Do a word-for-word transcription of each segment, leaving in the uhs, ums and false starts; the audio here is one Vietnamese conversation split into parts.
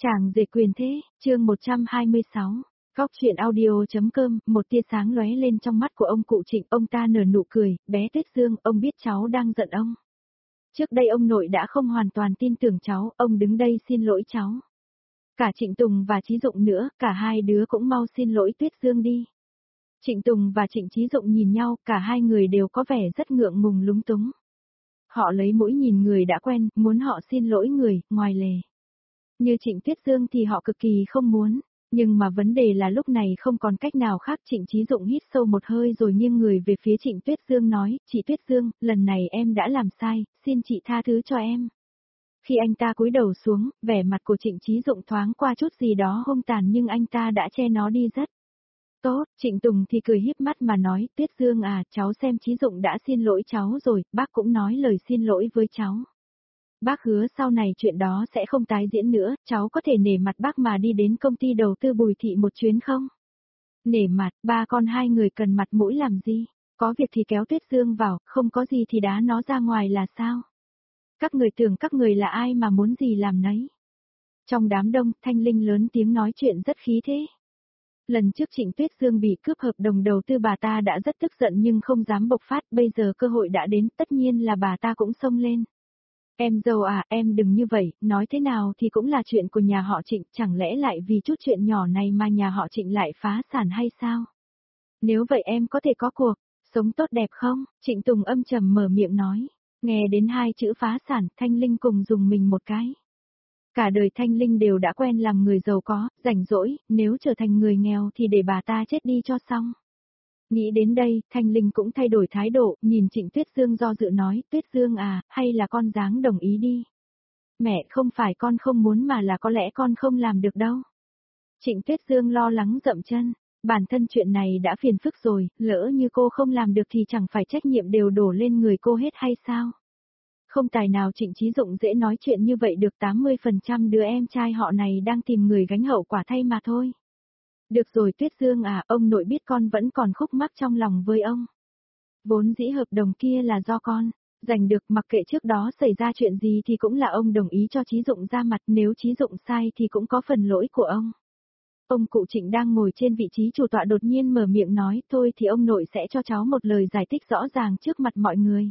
Chàng rể quyền thế, chương một trăm hai mươi sáu. Góc chuyện audio.com, một tia sáng lóe lên trong mắt của ông cụ Trịnh, ông ta nở nụ cười, bé Tuyết Dương, ông biết cháu đang giận ông. Trước đây ông nội đã không hoàn toàn tin tưởng cháu, ông đứng đây xin lỗi cháu. Cả Trịnh Tùng và Chí Dụng nữa, cả hai đứa cũng mau xin lỗi Tuyết Dương đi. Trịnh Tùng và Trịnh Chí Dụng nhìn nhau, cả hai người đều có vẻ rất ngượng ngùng lúng túng. Họ lấy mũi nhìn người đã quen, muốn họ xin lỗi người, ngoài lề. Như Trịnh Tuyết Dương thì họ cực kỳ không muốn, nhưng mà vấn đề là lúc này không còn cách nào khác. Trịnh Chí Dụng hít sâu một hơi rồi nghiêng người về phía Trịnh Tuyết Dương nói, chị Tuyết Dương, lần này em đã làm sai, xin chị tha thứ cho em. Khi anh ta cúi đầu xuống, vẻ mặt của Trịnh Chí Dụng thoáng qua chút gì đó hung tàn nhưng anh ta đã che nó đi rất tốt. Trịnh Tùng thì cười híp mắt mà nói, Tuyết Dương à, cháu xem Chí Dụng đã xin lỗi cháu rồi, bác cũng nói lời xin lỗi với cháu. Bác hứa sau này chuyện đó sẽ không tái diễn nữa, cháu có thể nể mặt bác mà đi đến công ty đầu tư Bùi Thị một chuyến không? Nể mặt, ba con hai người cần mặt mũi làm gì? Có việc thì kéo Tuyết Dương vào, không có gì thì đá nó ra ngoài là sao? Các người tưởng các người là ai mà muốn gì làm nấy? Trong đám đông, Thanh Linh lớn tiếng nói chuyện rất khí thế. Lần trước Trịnh Tuyết Dương bị cướp hợp đồng đầu tư bà ta đã rất tức giận nhưng không dám bộc phát, bây giờ cơ hội đã đến, tất nhiên là bà ta cũng xông lên. Em dâu à, em đừng như vậy, nói thế nào thì cũng là chuyện của nhà họ Trịnh, chẳng lẽ lại vì chút chuyện nhỏ này mà nhà họ Trịnh lại phá sản hay sao? Nếu vậy em có thể có cuộc sống tốt đẹp không? Trịnh Tùng âm trầm mở miệng nói. Nghe đến hai chữ phá sản, Thanh Linh cùng dùng mình một cái. Cả đời Thanh Linh đều đã quen làm người giàu có, rảnh rỗi, nếu trở thành người nghèo thì để bà ta chết đi cho xong. Nghĩ đến đây, Thanh Linh cũng thay đổi thái độ, nhìn Trịnh Tuyết Dương do dự nói, Tuyết Dương à, hay là con dáng đồng ý đi. Mẹ, không phải con không muốn mà là có lẽ con không làm được đâu. Trịnh Tuyết Dương lo lắng dậm chân, bản thân chuyện này đã phiền phức rồi, lỡ như cô không làm được thì chẳng phải trách nhiệm đều đổ lên người cô hết hay sao? Không tài nào Trịnh Chí Dụng dễ nói chuyện như vậy được, tám mươi phần trăm đứa em trai họ này đang tìm người gánh hậu quả thay mà thôi. Được rồi Tuyết Dương à, ông nội biết con vẫn còn khúc mắc trong lòng với ông. Vốn dĩ hợp đồng kia là do con giành được, mặc kệ trước đó xảy ra chuyện gì thì cũng là ông đồng ý cho Chí Dụng ra mặt, nếu Chí Dụng sai thì cũng có phần lỗi của ông. Ông cụ Trịnh đang ngồi trên vị trí chủ tọa đột nhiên mở miệng nói, thôi thì ông nội sẽ cho cháu một lời giải thích rõ ràng trước mặt mọi người.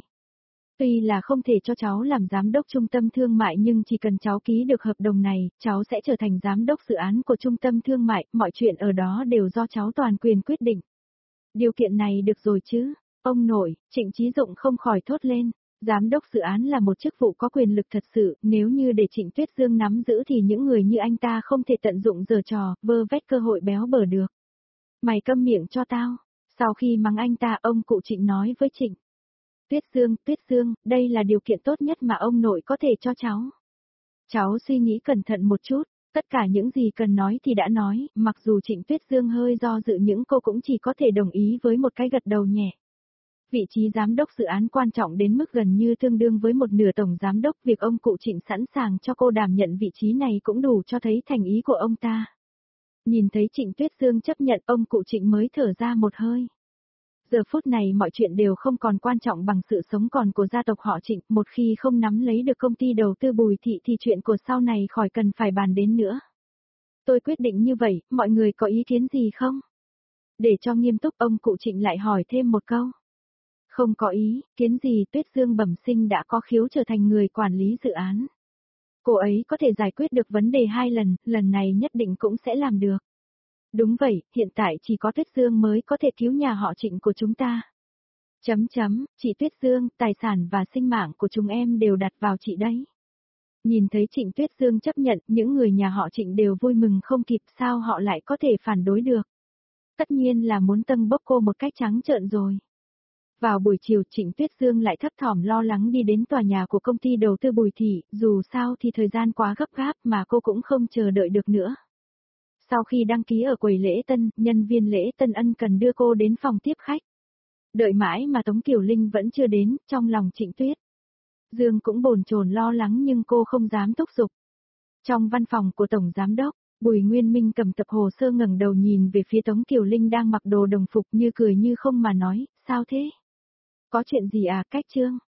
Tuy là không thể cho cháu làm giám đốc trung tâm thương mại nhưng chỉ cần cháu ký được hợp đồng này, cháu sẽ trở thành giám đốc dự án của trung tâm thương mại, mọi chuyện ở đó đều do cháu toàn quyền quyết định. Điều kiện này được rồi chứ? Ông nội, Trịnh Chí Dụng không khỏi thốt lên, giám đốc dự án là một chức vụ có quyền lực thật sự, nếu như để Trịnh Tuyết Dương nắm giữ thì những người như anh ta không thể tận dụng giở trò, vơ vét cơ hội béo bở được. Mày câm miệng cho tao. Sau khi mắng anh ta, ông cụ Trịnh nói với Trịnh Tuyết Dương, Tuyết Dương, đây là điều kiện tốt nhất mà ông nội có thể cho cháu. Cháu suy nghĩ cẩn thận một chút, tất cả những gì cần nói thì đã nói, mặc dù Trịnh Tuyết Dương hơi do dự những cô cũng chỉ có thể đồng ý với một cái gật đầu nhẹ. Vị trí giám đốc dự án quan trọng đến mức gần như tương đương với một nửa tổng giám đốc, việc ông cụ Trịnh sẵn sàng cho cô đảm nhận vị trí này cũng đủ cho thấy thành ý của ông ta. Nhìn thấy Trịnh Tuyết Dương chấp nhận, ông cụ Trịnh mới thở ra một hơi. Giờ phút này mọi chuyện đều không còn quan trọng bằng sự sống còn của gia tộc họ Trịnh, một khi không nắm lấy được công ty đầu tư Bùi Thị thì chuyện của sau này khỏi cần phải bàn đến nữa. Tôi quyết định như vậy, mọi người có ý kiến gì không? Để cho nghiêm túc, ông cụ Trịnh lại hỏi thêm một câu. Không có ý kiến gì, Tuyết Dương bẩm sinh đã có khiếu trở thành người quản lý dự án. Cô ấy có thể giải quyết được vấn đề hai lần, lần này nhất định cũng sẽ làm được. Đúng vậy, hiện tại chỉ có Tuyết Dương mới có thể cứu nhà họ Trịnh của chúng ta. Chấm chấm, chị Tuyết Dương, tài sản và sinh mạng của chúng em đều đặt vào chị đấy. Nhìn thấy Trịnh Tuyết Dương chấp nhận, những người nhà họ Trịnh đều vui mừng không kịp, sao họ lại có thể phản đối được. Tất nhiên là muốn tâng bốc cô một cách trắng trợn rồi. Vào buổi chiều, Trịnh Tuyết Dương lại thấp thỏm lo lắng đi đến tòa nhà của công ty đầu tư Bùi Thị, dù sao thì thời gian quá gấp gáp mà cô cũng không chờ đợi được nữa. Sau khi đăng ký ở quầy lễ tân, nhân viên lễ tân ân cần đưa cô đến phòng tiếp khách. Đợi mãi mà Tống Kiều Linh vẫn chưa đến, trong lòng Trịnh Tuyết Dương cũng bồn chồn lo lắng nhưng cô không dám thúc giục. Trong văn phòng của Tổng Giám đốc, Bùi Nguyên Minh cầm tập hồ sơ ngẩng đầu nhìn về phía Tống Kiều Linh đang mặc đồ đồng phục như cười như không mà nói, sao thế? Có chuyện gì à, Cách Trương?